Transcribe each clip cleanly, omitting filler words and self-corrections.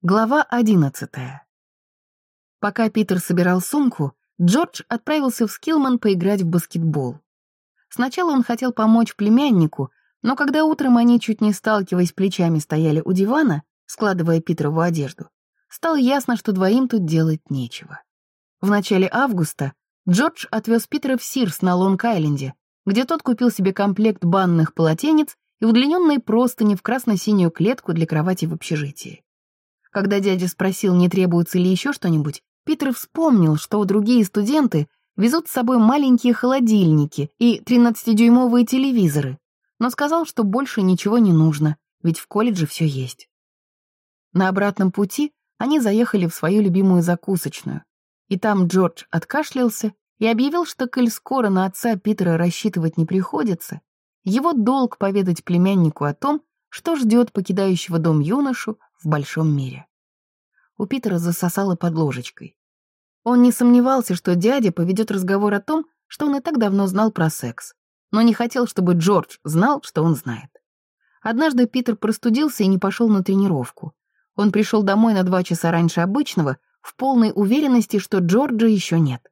Глава 11. Пока Питер собирал сумку, Джордж отправился в Скилман поиграть в баскетбол. Сначала он хотел помочь племяннику, но когда утром они, чуть не сталкиваясь плечами, стояли у дивана, складывая Питерову одежду, стало ясно, что двоим тут делать нечего. В начале августа Джордж отвез Питера в Сирс на Лонг-Айленде, где тот купил себе комплект банных полотенец и удлиненные простыни в красно-синюю клетку для кровати в общежитии. Когда дядя спросил, не требуется ли еще что-нибудь, Питер вспомнил, что другие студенты везут с собой маленькие холодильники и 13-дюймовые телевизоры, но сказал, что больше ничего не нужно, ведь в колледже все есть. На обратном пути они заехали в свою любимую закусочную, и там Джордж откашлялся и объявил, что, коль скоро на отца Питера рассчитывать не приходится, его долг поведать племяннику о том, что ждет покидающего дом юношу в большом мире. У Питера засосало под ложечкой. Он не сомневался, что дядя поведет разговор о том, что он и так давно знал про секс, но не хотел, чтобы Джордж знал, что он знает. Однажды Питер простудился и не пошел на тренировку. Он пришел домой на 2 часа раньше обычного, в полной уверенности, что Джорджа еще нет.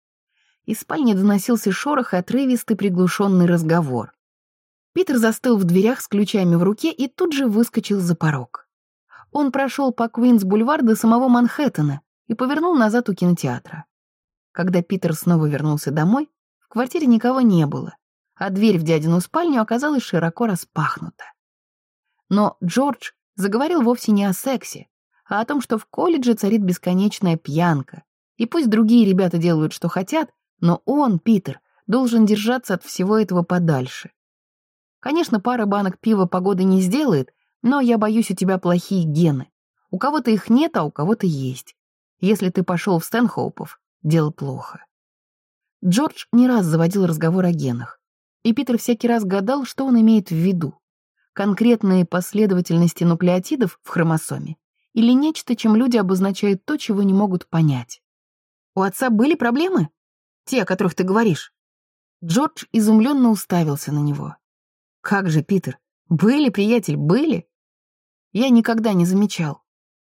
Из спальни доносился шорох и отрывистый приглушенный разговор. Питер застыл в дверях с ключами в руке и тут же выскочил за порог. Он прошел по Квинс-бульвар до самого Манхэттена и повернул назад у кинотеатра. Когда Питер снова вернулся домой, в квартире никого не было, а дверь в дядину спальню оказалась широко распахнута. Но Джордж заговорил вовсе не о сексе, а о том, что в колледже царит бесконечная пьянка, и пусть другие ребята делают, что хотят, но он, Питер, должен держаться от всего этого подальше. Конечно, пара банок пива погоды не сделает, но я боюсь, у тебя плохие гены. У кого-то их нет, а у кого-то есть. Если ты пошел в Стэнхоупов, дело плохо. Джордж не раз заводил разговор о генах, и Питер всякий раз гадал, что он имеет в виду. Конкретные последовательности нуклеотидов в хромосоме или нечто, чем люди обозначают то, чего не могут понять. У отца были проблемы? Те, о которых ты говоришь? Джордж изумленно уставился на него. Как же, Питер, были, приятель, были? Я никогда не замечал.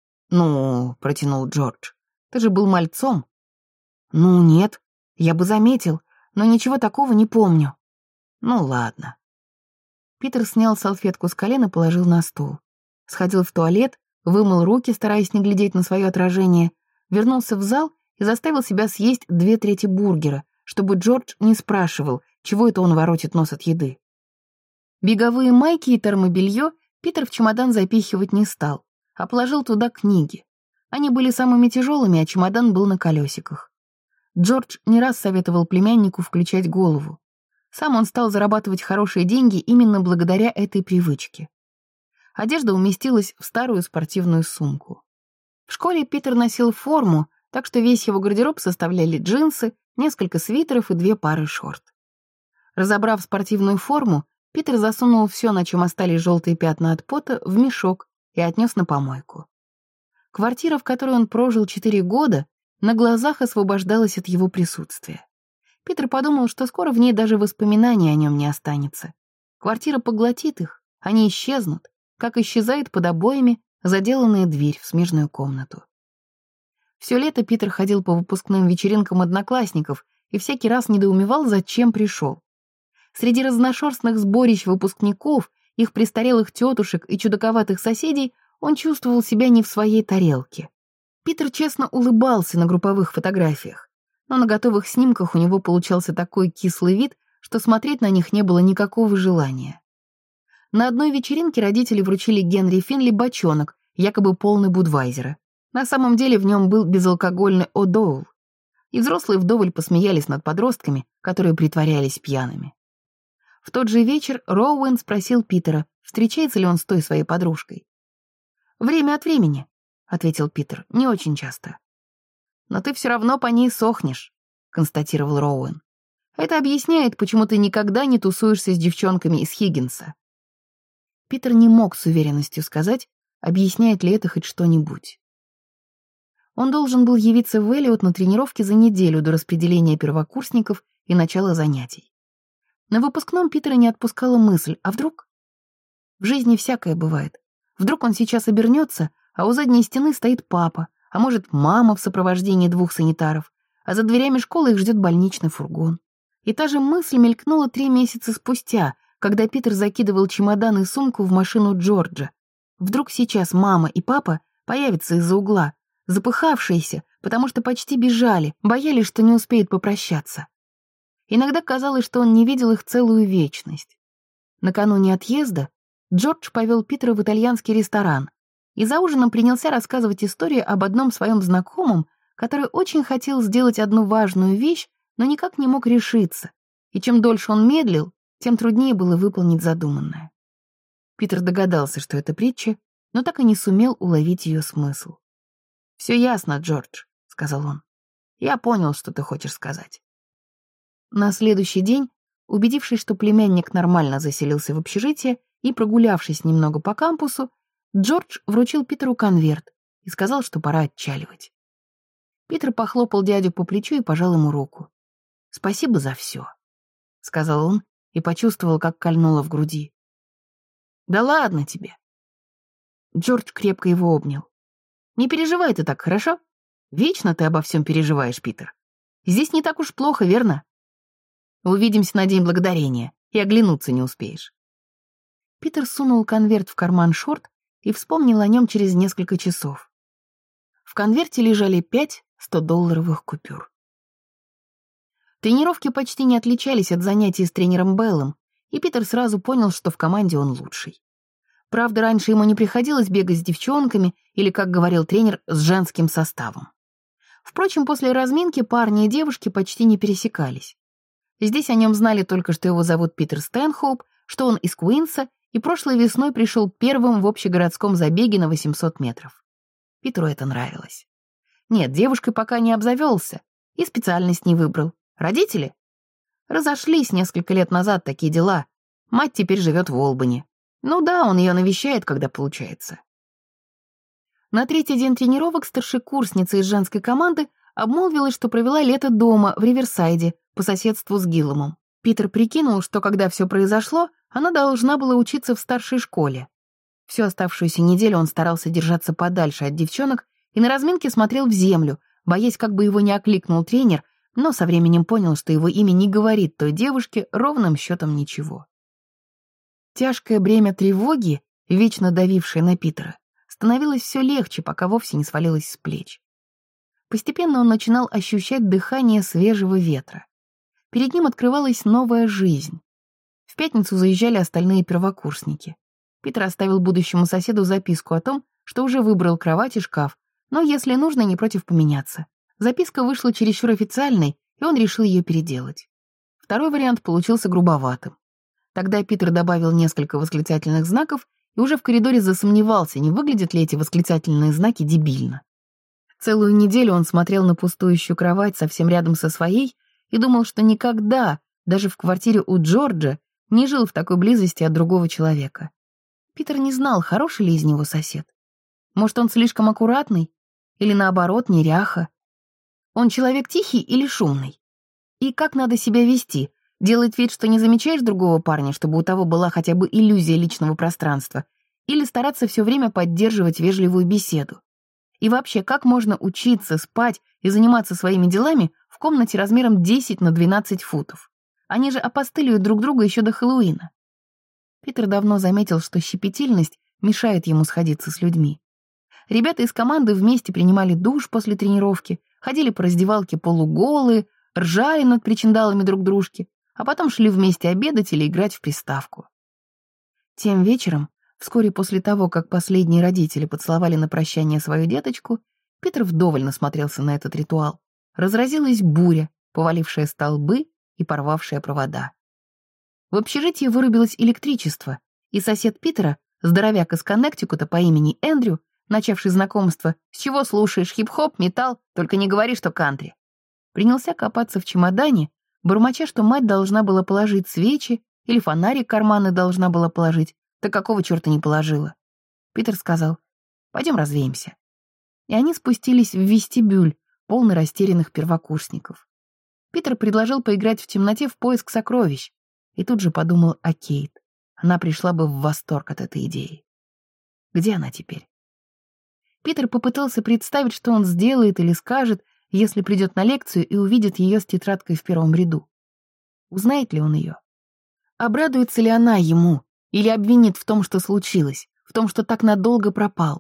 Ну, протянул Джордж, ты же был мальцом. Ну, нет, я бы заметил, но ничего такого не помню. Ну, ладно. Питер снял салфетку с колен и положил на стол. Сходил в туалет, вымыл руки, стараясь не глядеть на свое отражение, вернулся в зал и заставил себя съесть 2/3 бургера, чтобы Джордж не спрашивал, чего это он воротит нос от еды. Беговые майки и термобелье Питер в чемодан запихивать не стал, а положил туда книги. Они были самыми тяжелыми, а чемодан был на колесиках. Джордж не раз советовал племяннику включать голову. Сам он стал зарабатывать хорошие деньги именно благодаря этой привычке. Одежда уместилась в старую спортивную сумку. В школе Питер носил форму, так что весь его гардероб составляли джинсы, несколько свитеров и 2 пары шорт. Разобрав спортивную форму, Питер засунул все, на чем остались желтые пятна от пота, в мешок и отнес на помойку. Квартира, в которой он прожил 4 года, на глазах освобождалась от его присутствия. Питер подумал, что скоро в ней даже воспоминаний о нем не останется. Квартира поглотит их, они исчезнут, как исчезает под обоями заделанная дверь в смежную комнату. Все лето Питер ходил по выпускным вечеринкам одноклассников и всякий раз недоумевал, зачем пришел. Среди разношерстных сборищ выпускников, их престарелых тетушек и чудаковатых соседей он чувствовал себя не в своей тарелке. Питер честно улыбался на групповых фотографиях, но на готовых снимках у него получался такой кислый вид, что смотреть на них не было никакого желания. На одной вечеринке родители вручили Генри Финли бочонок, якобы полный Будвайзера. На самом деле в нем был безалкогольный О'Доул. И взрослые вдоволь посмеялись над подростками, которые притворялись пьяными. В тот же вечер Роуэн спросил Питера, встречается ли он с той своей подружкой. «Время от времени», — ответил Питер, — «не очень часто». «Но ты все равно по ней сохнешь», — констатировал Роуэн. «Это объясняет, почему ты никогда не тусуешься с девчонками из Хиггинса». Питер не мог с уверенностью сказать, объясняет ли это хоть что-нибудь. Он должен был явиться в Эллиот на тренировке за неделю до распределения первокурсников и начала занятий. На выпускном Питера не отпускала мысль, а вдруг? В жизни всякое бывает. Вдруг он сейчас обернется, а у задней стены стоит папа, а может, мама в сопровождении 2 санитаров, а за дверями школы их ждет больничный фургон. И та же мысль мелькнула 3 месяца спустя, когда Питер закидывал чемодан и сумку в машину Джорджа. Вдруг сейчас мама и папа появятся из-за угла, запыхавшиеся, потому что почти бежали, боялись, что не успеют попрощаться. Иногда казалось, что он не видел их целую вечность. Накануне отъезда Джордж повел Питера в итальянский ресторан и за ужином принялся рассказывать историю об одном своем знакомом, который очень хотел сделать одну важную вещь, но никак не мог решиться, и чем дольше он медлил, тем труднее было выполнить задуманное. Питер догадался, что это притча, но так и не сумел уловить ее смысл. «Все ясно, Джордж», — сказал он. «Я понял, что ты хочешь сказать». На следующий день, убедившись, что племянник нормально заселился в общежитие и прогулявшись немного по кампусу, Джордж вручил Питеру конверт и сказал, что пора отчаливать. Питер похлопал дядю по плечу и пожал ему руку. «Спасибо за все», — сказал он и почувствовал, как кольнуло в груди. «Да ладно тебе». Джордж крепко его обнял. «Не переживай ты так, хорошо? Вечно ты обо всем переживаешь, Питер. Здесь не так уж плохо, верно? Увидимся на День Благодарения, и оглянуться не успеешь». Питер сунул конверт в карман шорт и вспомнил о нем через несколько часов. В конверте лежали 5 100-долларовых купюр. Тренировки почти не отличались от занятий с тренером Беллом, и Питер сразу понял, что в команде он лучший. Правда, раньше ему не приходилось бегать с девчонками или, как говорил тренер, с женским составом. Впрочем, после разминки парни и девушки почти не пересекались. Здесь о нем знали только, что его зовут Питер Стэнхоуп, что он из Куинса и прошлой весной пришел первым в общегородском забеге на 800 метров. Питеру это нравилось. Нет, девушкой пока не обзавелся и специальность не выбрал. Родители? Разошлись несколько лет назад, такие дела. Мать теперь живет в Олбани. Ну да, он ее навещает, когда получается. На 3-й день тренировок старшекурсница из женской команды обмолвилась, что провела лето дома в Риверсайде по соседству с Гилломом. Питер прикинул, что когда все произошло, она должна была учиться в старшей школе. Всю оставшуюся неделю он старался держаться подальше от девчонок и на разминке смотрел в землю, боясь, как бы его не окликнул тренер, но со временем понял, что его имя не говорит той девушке ровным счетом ничего. Тяжкое бремя тревоги, вечно давившее на Питера, становилось все легче, пока вовсе не свалилось с плеч. Постепенно он начинал ощущать дыхание свежего ветра. Перед ним открывалась новая жизнь. В пятницу заезжали остальные первокурсники. Питер оставил будущему соседу записку о том, что уже выбрал кровать и шкаф, но, если нужно, не против поменяться. Записка вышла чересчур официальной, и он решил ее переделать. Второй вариант получился грубоватым. Тогда Питер добавил несколько восклицательных знаков и уже в коридоре засомневался, не выглядят ли эти восклицательные знаки дебильно. Целую неделю он смотрел на пустующую кровать совсем рядом со своей и думал, что никогда, даже в квартире у Джорджа, не жил в такой близости от другого человека. Питер не знал, хороший ли из него сосед. Может, он слишком аккуратный? Или, наоборот, неряха? Он человек тихий или шумный? И как надо себя вести? Делать вид, что не замечаешь другого парня, чтобы у того была хотя бы иллюзия личного пространства? Или стараться все время поддерживать вежливую беседу? И вообще, как можно учиться, спать и заниматься своими делами в комнате размером 10 на 12 футов? Они же опостылюют друг друга еще до Хэллоуина. Питер давно заметил, что щепетильность мешает ему сходиться с людьми. Ребята из команды вместе принимали душ после тренировки, ходили по раздевалке полуголые, ржали над причиндалами друг дружки, а потом шли вместе обедать или играть в приставку. Тем вечером, вскоре после того, как последние родители поцеловали на прощание свою деточку, Питер вдоволь насмотрелся на этот ритуал. Разразилась буря, повалившая столбы и порвавшая провода. В общежитии вырубилось электричество, и сосед Питера, здоровяк из Коннектикута по имени Эндрю, начавший знакомство «С чего слушаешь, хип-хоп, металл, только не говори, что кантри», принялся копаться в чемодане, бормоча, что мать должна была положить свечи или фонарик карманы должна была положить, да какого черта не положила. Питер сказал: «Пойдем развеемся». И они спустились в вестибюль, полный растерянных первокурсников. Питер предложил поиграть в темноте в поиск сокровищ, и тут же подумал о Кейт. Она пришла бы в восторг от этой идеи. Где она теперь? Питер попытался представить, что он сделает или скажет, если придет на лекцию и увидит ее с тетрадкой в первом ряду. Узнает ли он ее? Обрадуется ли она ему или обвинит в том, что случилось, в том, что так надолго пропал?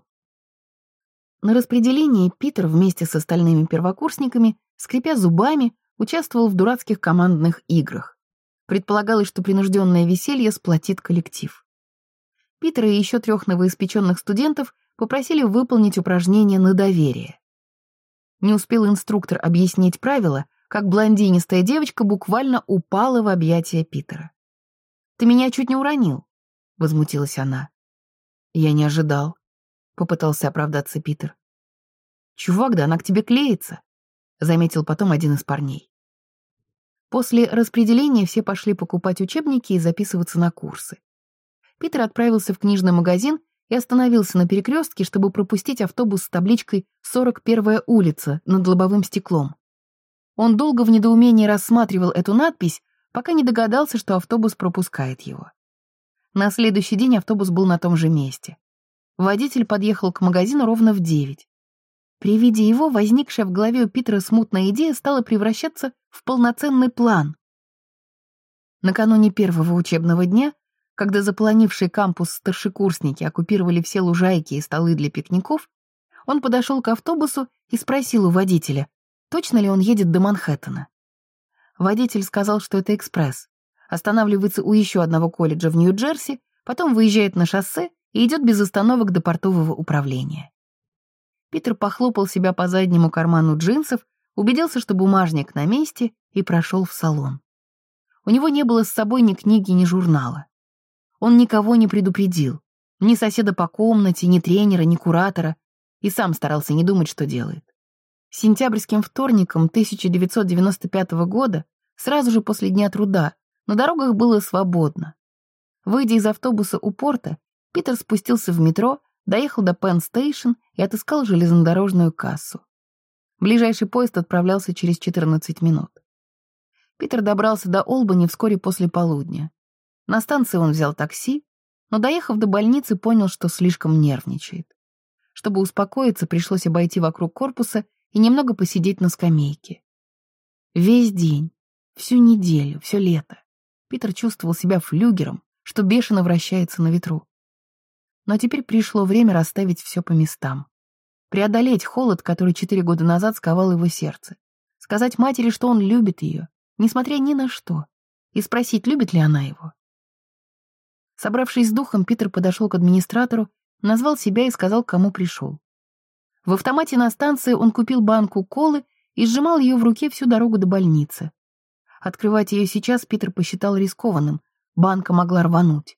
На распределении Питер вместе с остальными первокурсниками, скрипя зубами, участвовал в дурацких командных играх. Предполагалось, что принужденное веселье сплотит коллектив. Питера и еще 3 новоиспеченных студентов попросили выполнить упражнение на доверие. Не успел инструктор объяснить правила, как блондинистая девочка буквально упала в объятия Питера. «Ты меня чуть не уронил», — возмутилась она. «Я не ожидал», — попытался оправдаться Питер. «Чувак, да она к тебе клеится», — заметил потом один из парней. После распределения все пошли покупать учебники и записываться на курсы. Питер отправился в книжный магазин и остановился на перекрестке, чтобы пропустить автобус с табличкой «41-я улица» над лобовым стеклом. Он долго в недоумении рассматривал эту надпись, пока не догадался, что автобус пропускает его. На следующий день автобус был на том же месте. Водитель подъехал к магазину ровно в 9. При виде его возникшая в голове у Питера смутная идея стала превращаться в полноценный план. Накануне первого учебного дня, когда заполонивший кампус старшекурсники оккупировали все лужайки и столы для пикников, он подошел к автобусу и спросил у водителя, точно ли он едет до Манхэттена. Водитель сказал, что это экспресс, останавливается у еще одного колледжа в Нью-Джерси, потом выезжает на шоссе и идет без остановок до портового управления. Питер похлопал себя по заднему карману джинсов, убедился, что бумажник на месте, и прошел в салон. У него не было с собой ни книги, ни журнала. Он никого не предупредил, ни соседа по комнате, ни тренера, ни куратора, и сам старался не думать, что делает. Сентябрьским вторником 1995 года, сразу же после Дня труда, на дорогах было свободно. Выйдя из автобуса у порта, Питер спустился в метро, доехал до Пенн-стейшн и отыскал железнодорожную кассу. Ближайший поезд отправлялся через 14 минут. Питер добрался до Олбани вскоре после полудня. На станции он взял такси, но, доехав до больницы, понял, что слишком нервничает. Чтобы успокоиться, пришлось обойти вокруг корпуса и немного посидеть на скамейке. Весь день, всю неделю, все лето Питер чувствовал себя флюгером, что бешено вращается на ветру. Но теперь пришло время расставить все по местам. Преодолеть холод, который 4 года назад сковал его сердце. Сказать матери, что он любит ее, несмотря ни на что, и спросить, любит ли она его. Собравшись с духом, Питер подошел к администратору, назвал себя и сказал, к кому пришел. В автомате на станции он купил банку колы и сжимал ее в руке всю дорогу до больницы. Открывать ее сейчас Питер посчитал рискованным, банка могла рвануть.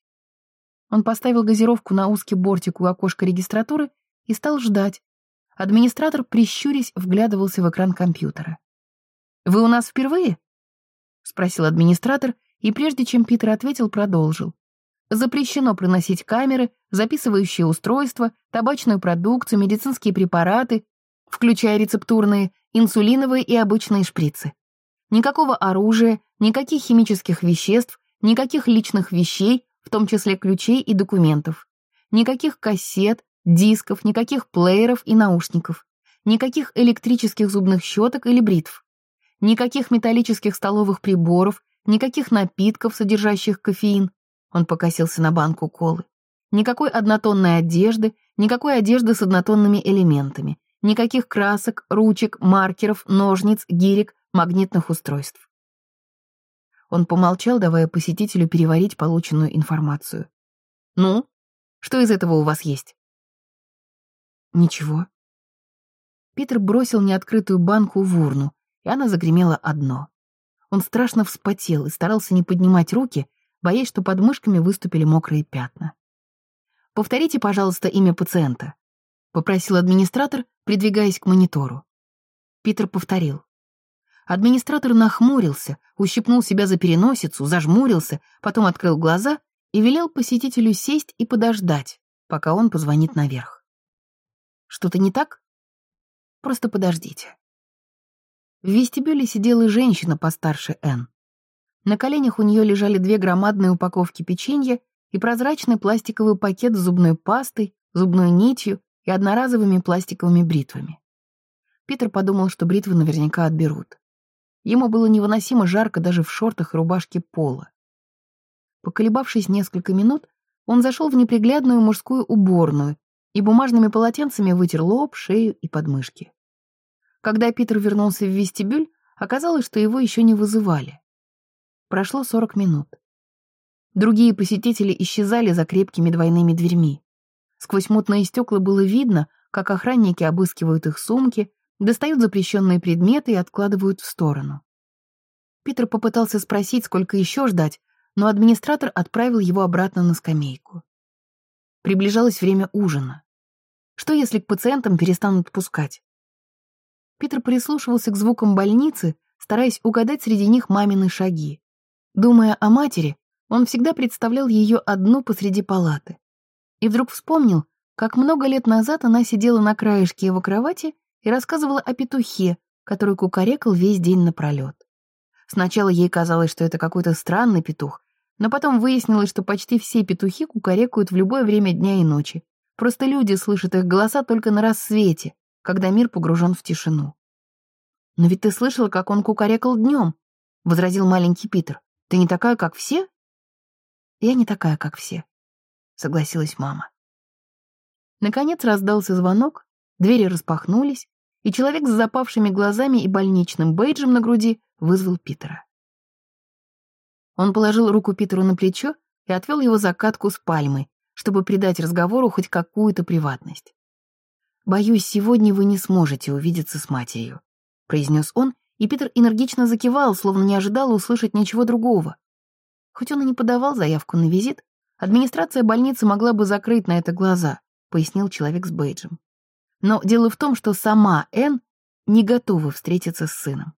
Он поставил газировку на узкий бортик у окошка регистратуры и стал ждать. Администратор, прищурясь, вглядывался в экран компьютера. «Вы у нас впервые?» — спросил администратор, и прежде чем Питер ответил, продолжил. «Запрещено приносить камеры, записывающие устройства, табачную продукцию, медицинские препараты, включая рецептурные, инсулиновые и обычные шприцы. Никакого оружия, никаких химических веществ, никаких личных вещей, в том числе ключей и документов. Никаких кассет, дисков, никаких плееров и наушников. Никаких электрических зубных щеток или бритв. Никаких металлических столовых приборов, никаких напитков, содержащих кофеин». Он покосился на банку колы. «Никакой однотонной одежды, никакой одежды с однотонными элементами, никаких красок, ручек, маркеров, ножниц, гирек, магнитных устройств». Он помолчал, давая посетителю переварить полученную информацию. «Ну, что из этого у вас есть?» «Ничего». Питер бросил неоткрытую банку в урну, и она загремела о дно. Он страшно вспотел и старался не поднимать руки, боясь, что под мышками выступили мокрые пятна. «Повторите, пожалуйста, имя пациента», — попросил администратор, придвигаясь к монитору. Питер повторил. Администратор нахмурился, ущипнул себя за переносицу, зажмурился, потом открыл глаза и велел посетителю сесть и подождать, пока он позвонит наверх. «Что-то не так? Просто подождите». В вестибюле сидела женщина постарше Энн. На коленях у нее лежали 2 громадные упаковки печенья и прозрачный пластиковый пакет с зубной пастой, зубной нитью и одноразовыми пластиковыми бритвами. Питер подумал, что бритвы наверняка отберут. Ему было невыносимо жарко даже в шортах и рубашке пола. Поколебавшись несколько минут, он зашел в неприглядную мужскую уборную и бумажными полотенцами вытер лоб, шею и подмышки. Когда Питер вернулся в вестибюль, оказалось, что его еще не вызывали. Прошло 40 минут. Другие посетители исчезали за крепкими двойными дверьми. Сквозь мутные стекла было видно, как охранники обыскивают их сумки, достают запрещенные предметы и откладывают в сторону. Питер попытался спросить, сколько еще ждать, но администратор отправил его обратно на скамейку. Приближалось время ужина. Что, если к пациентам перестанут пускать? Питер прислушивался к звукам больницы, стараясь угадать среди них мамины шаги. Думая о матери, он всегда представлял ее одну посреди палаты. И вдруг вспомнил, как много лет назад она сидела на краешке его кровати и рассказывала о петухе, который кукарекал весь день напролет. Сначала ей казалось, что это какой-то странный петух, но потом выяснилось, что почти все петухи кукарекают в любое время дня и ночи. Просто люди слышат их голоса только на рассвете, когда мир погружен в тишину. «Но ведь ты слышала, как он кукарекал днем», — возразил маленький Питер. «Ты не такая, как все?» «Я не такая, как все», — согласилась мама. Наконец раздался звонок, двери распахнулись, и человек с запавшими глазами и больничным бейджем на груди вызвал Питера. Он положил руку Питеру на плечо и отвел его за катку с пальмой, чтобы придать разговору хоть какую-то приватность. «Боюсь, сегодня вы не сможете увидеться с матерью», — произнес он, и Питер энергично закивал, словно не ожидал услышать ничего другого. Хоть он и не подавал заявку на визит, администрация больницы могла бы закрыть на это глаза, пояснил человек с бейджем. Но дело в том, что сама Энн не готова встретиться с сыном.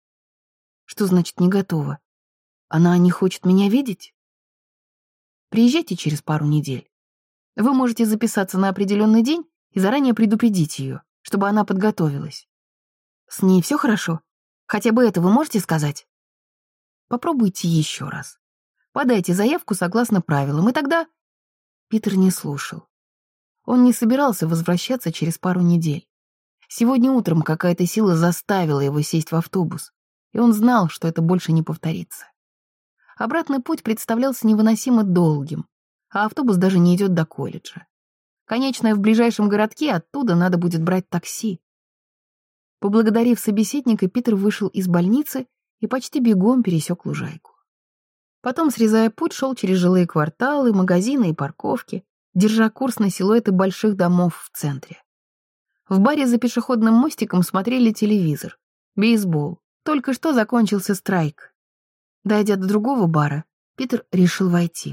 Что значит «не готова»? Она не хочет меня видеть? Приезжайте через пару недель. Вы можете записаться на определенный день и заранее предупредить ее, чтобы она подготовилась. С ней все хорошо? Хотя бы это вы можете сказать? Попробуйте еще раз. Подайте заявку согласно правилам, и тогда... Питер не слушал. Он не собирался возвращаться через пару недель. Сегодня утром какая-то сила заставила его сесть в автобус, и он знал, что это больше не повторится. Обратный путь представлялся невыносимо долгим, а автобус даже не идет до колледжа. Конечная в ближайшем городке, оттуда надо будет брать такси. Поблагодарив собеседника, Питер вышел из больницы и почти бегом пересек лужайку. Потом, срезая путь, шел через жилые кварталы, магазины и парковки, держа курс на силуэты больших домов в центре. В баре за пешеходным мостиком смотрели телевизор, бейсбол. Только что закончился страйк. Дойдя до другого бара, Питер решил войти.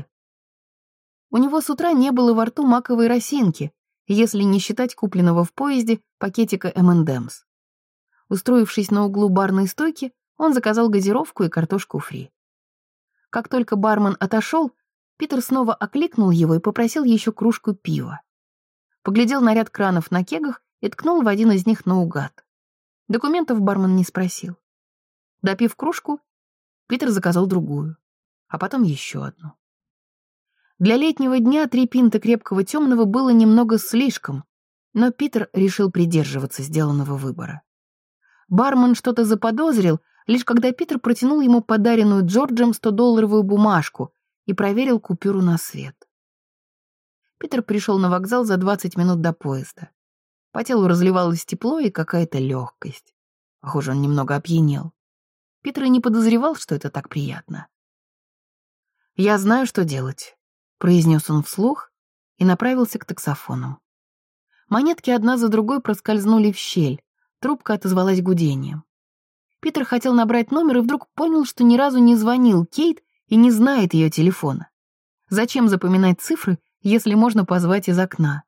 У него с утра не было во рту маковой росинки, если не считать купленного в поезде пакетика M&M's. Устроившись на углу барной стойки, он заказал газировку и картошку фри. Как только бармен отошел, Питер снова окликнул его и попросил еще кружку пива. Поглядел на ряд кранов на кегах и ткнул в один из них наугад. Документов бармен не спросил. Допив кружку, Питер заказал другую, а потом еще одну. Для летнего дня 3 пинты крепкого темного было немного слишком, но Питер решил придерживаться сделанного выбора. Бармен что-то заподозрил, лишь когда Питер протянул ему подаренную Джорджем 100-долларовую бумажку и проверил купюру на свет. Питер пришел на вокзал за 20 минут до поезда. По телу разливалось тепло и какая-то легкость. Похоже, он немного опьянел. Питер и не подозревал, что это так приятно. «Я знаю, что делать», — произнес он вслух и направился к таксофонам. Монетки одна за другой проскользнули в щель, трубка отозвалась гудением. Питер хотел набрать номер и вдруг понял, что ни разу не звонил Кейт и не знает ее телефона. Зачем запоминать цифры, если можно позвать из окна?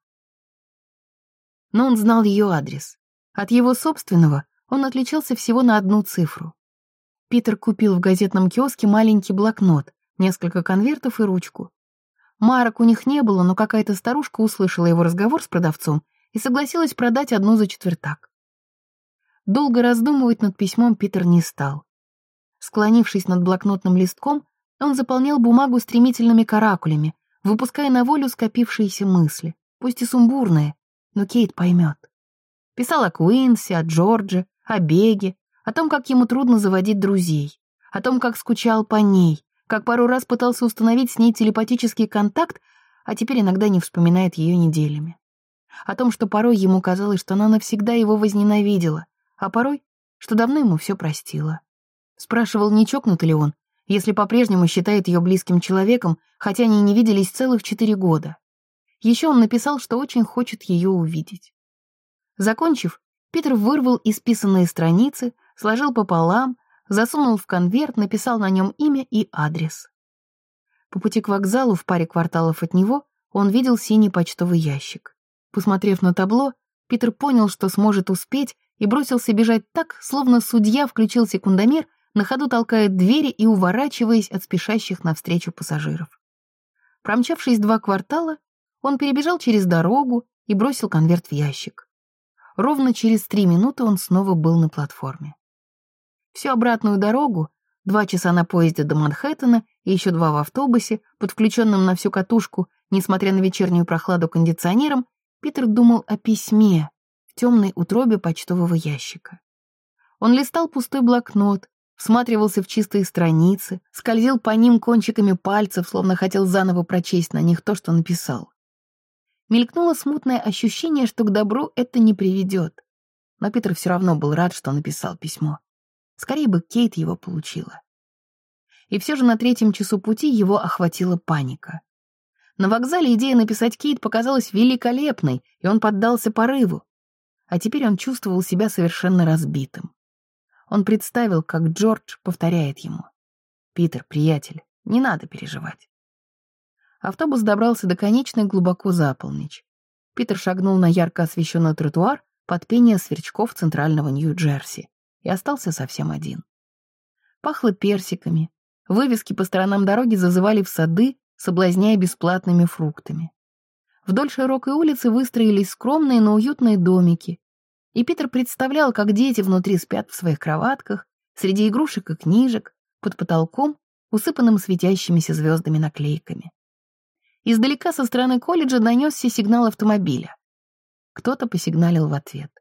Но он знал ее адрес. От его собственного он отличался всего на одну цифру. Питер купил в газетном киоске маленький блокнот, несколько конвертов и ручку. Марок у них не было, но какая-то старушка услышала его разговор с продавцом и согласилась продать одну за четвертак. Долго раздумывать над письмом Питер не стал. Склонившись над блокнотным листком, он заполнял бумагу стремительными каракулями, выпуская на волю скопившиеся мысли, пусть и сумбурные, Но Кейт поймет. Писал о Куинсе, о Джордже, о Беге, о том, как ему трудно заводить друзей, о том, как скучал по ней, как пару раз пытался установить с ней телепатический контакт, а теперь иногда не вспоминает ее неделями. О том, что порой ему казалось, что она навсегда его возненавидела, а порой, что давно ему все простила. Спрашивал, не чокнут ли он, если по-прежнему считает ее близким человеком, хотя они не виделись целых 4 года. Еще он написал, что очень хочет ее увидеть. Закончив, Питер вырвал исписанные страницы, сложил пополам, засунул в конверт, написал на нем имя и адрес. По пути к вокзалу в паре кварталов от него он видел синий почтовый ящик. Посмотрев на табло, Питер понял, что сможет успеть, и бросился бежать так, словно судья включил секундомер, на ходу толкая двери и уворачиваясь от спешащих навстречу пассажиров. Промчавшись 2 квартала, он перебежал через дорогу и бросил конверт в ящик. Ровно через 3 минуты он снова был на платформе. Всю обратную дорогу, 2 часа на поезде до Манхэттена и еще 2 в автобусе, под включенным на всю катушку, несмотря на вечернюю прохладу кондиционером, Питер думал о письме в темной утробе почтового ящика. Он листал пустой блокнот, всматривался в чистые страницы, скользил по ним кончиками пальцев, словно хотел заново прочесть на них то, что написал. Мелькнуло смутное ощущение, что к добру это не приведет. Но Питер все равно был рад, что написал письмо. Скорее бы Кейт его получила. И все же на 3-м часу пути его охватила паника. На вокзале идея написать Кейт показалась великолепной, и он поддался порыву. А теперь он чувствовал себя совершенно разбитым. Он представил, как Джордж повторяет ему: «Питер, приятель, не надо переживать». Автобус добрался до конечной глубоко за полночь. Питер шагнул на ярко освещенный тротуар под пение сверчков центрального Нью-Джерси и остался совсем один. Пахло персиками, вывески по сторонам дороги зазывали в сады, соблазняя бесплатными фруктами. Вдоль широкой улицы выстроились скромные, но уютные домики, и Питер представлял, как дети внутри спят в своих кроватках, среди игрушек и книжек, под потолком, усыпанным светящимися звездами наклейками. Издалека со стороны колледжа донесся сигнал автомобиля. Кто-то посигналил в ответ.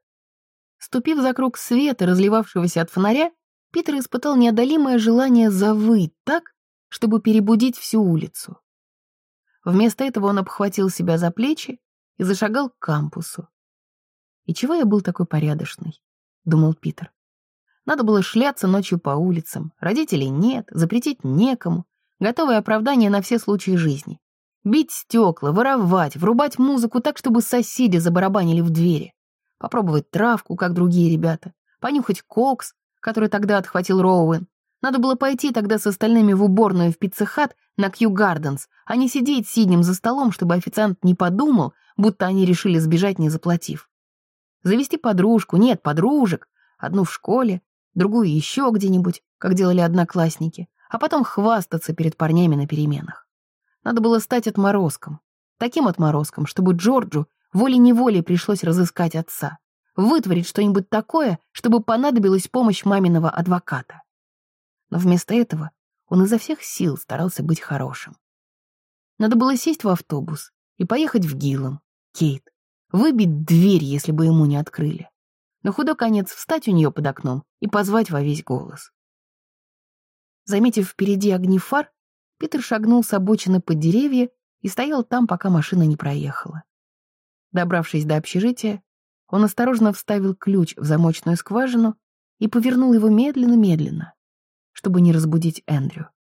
Ступив за круг света, разливавшегося от фонаря, Питер испытал неодолимое желание завыть так, чтобы перебудить всю улицу. Вместо этого он обхватил себя за плечи и зашагал к кампусу. «И чего я был такой порядочный?» — думал Питер. «Надо было шляться ночью по улицам, родителей нет, запретить некому, готовое оправдание на все случаи жизни. Бить стекла, воровать, врубать музыку так, чтобы соседи забарабанили в двери. Попробовать травку, как другие ребята, понюхать кокс, который тогда отхватил Роуэн. Надо было пойти тогда с остальными в уборную в Пицца-Хат на Кью Гарденс, а не сидеть сиднем за столом, чтобы официант не подумал, будто они решили сбежать, не заплатив. Завести подружку, нет, подружек, одну в школе, другую еще где-нибудь, как делали одноклассники, а потом хвастаться перед парнями на переменах. Надо было стать отморозком. Таким отморозком, чтобы Джорджу волей-неволей пришлось разыскать отца, вытворить что-нибудь такое, чтобы понадобилась помощь маминого адвоката. Но вместо этого он изо всех сил старался быть хорошим. Надо было сесть в автобус и поехать в Гиллом, Кейт, выбить дверь, если бы ему не открыли. На худой конец встать у нее под окном и позвать во весь голос. Заметив впереди огни фар, Питер шагнул с обочины под деревья и стоял там, пока машина не проехала. Добравшись до общежития, он осторожно вставил ключ в замочную скважину и повернул его медленно-медленно, чтобы не разбудить Эндрю.